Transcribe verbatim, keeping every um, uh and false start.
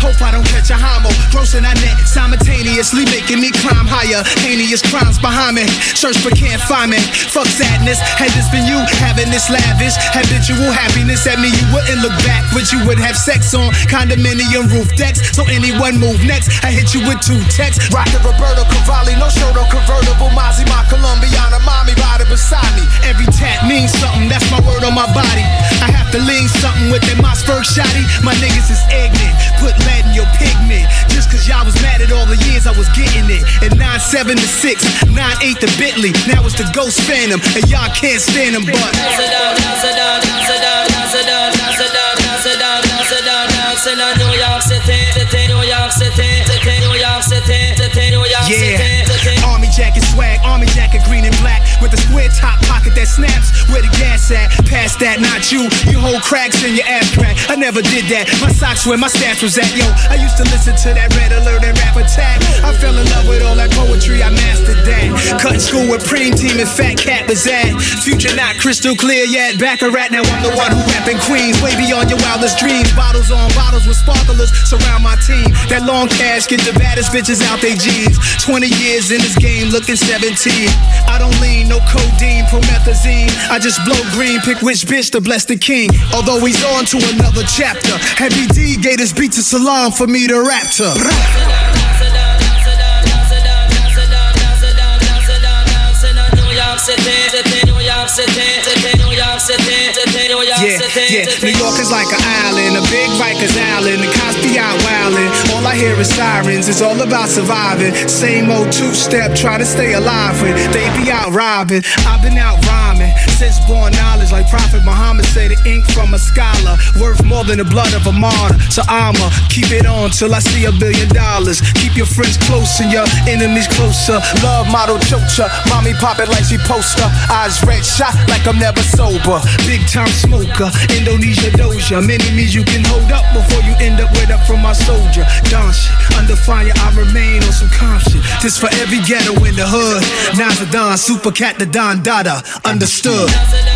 Hope I don't catch a homo. Grossing our net simultaneously, making me climb higher. Heinous crimes behind me. Search but can't find me. Fuck sadness. Had this been you having this lavish habitual happiness at me, you wouldn't look back, but you would have sex on condominium roof decks. So anyone move next, I hit you with two texts. Rockin' Roberto Cavalli, no show, no convertible. Mozzie, my Colombiana, mommy riding beside me. Every tap means something, that's my word on my body. I have to lean something with that Mossberg shotty. My niggas is ignorant, put lead in your pigment. Just cause y'all was mad at all the years I was getting it. And nine seven to six, nine eight to Bentley. Now it's the Ghost Phantom, and y'all can't stand them, but New York City, New York City, New York City, New York City. Yeah, army jacket swag, army jacket green and black with a square top pocket that snaps. Where the gas at? Past that, not you. You hold cracks in your ass crack. I never did that. My socks where my stash was at. Yo, I used to listen to that Red Alert and Rap Attack. I fell in love with all that poetry. I mastered that. Cutting school with Preem Team and Fat Cat Bazad. Future not crystal clear yet. Back a rat, now I'm the one who rapping Queens. Way beyond your wildest dreams. Bottles on bottles with sparklers surround my team. That long cash get the baddest bitches out they jeans. Twenty years in this game, looking seventeen. I don't lean, no codeine, promethazine. I just blow green, pick which bitch to bless the king. Although he's on to another chapter. Heavy D gave his beat to Salam for me to rap to. Yeah, yeah, New York is like an island, a big Rikers Island, the Cosby out wildin'. All I hear is sirens, it's all about surviving. Same old two-step, try to stay alive when they be out robbing. I've been out rhyming, since born knowledge, like Prophet Muhammad say, the ink from a scholar worth more than the blood of a martyr. So I'ma keep it on till I see a billion dollars. Keep your friends close and your enemies closer. Love model chocha, mommy pop it like she poster. Eyes red shot like I'm never sober. Big time smoker, Indonesia doja. Many means you can hold up before you end up with up from my soldier. Don shit, under fire I remain on some calm shit. This for every ghetto in the hood. Nazadon, Super Cat, the Don Dada, understood.